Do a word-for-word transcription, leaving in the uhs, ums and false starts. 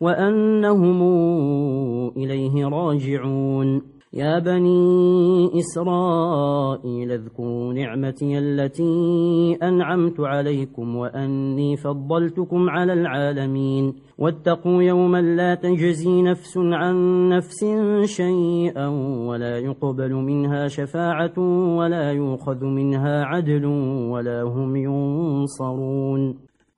وأنهم إليه راجعون. يا بني إسرائيل اذكروا نعمتي التي أنعمت عليكم وأني فضلتكم على العالمين. واتقوا يوما لا تجزي نفس عن نفس شيئا ولا يقبل منها شفاعة ولا يؤخذ منها عدل ولا هم ينصرون.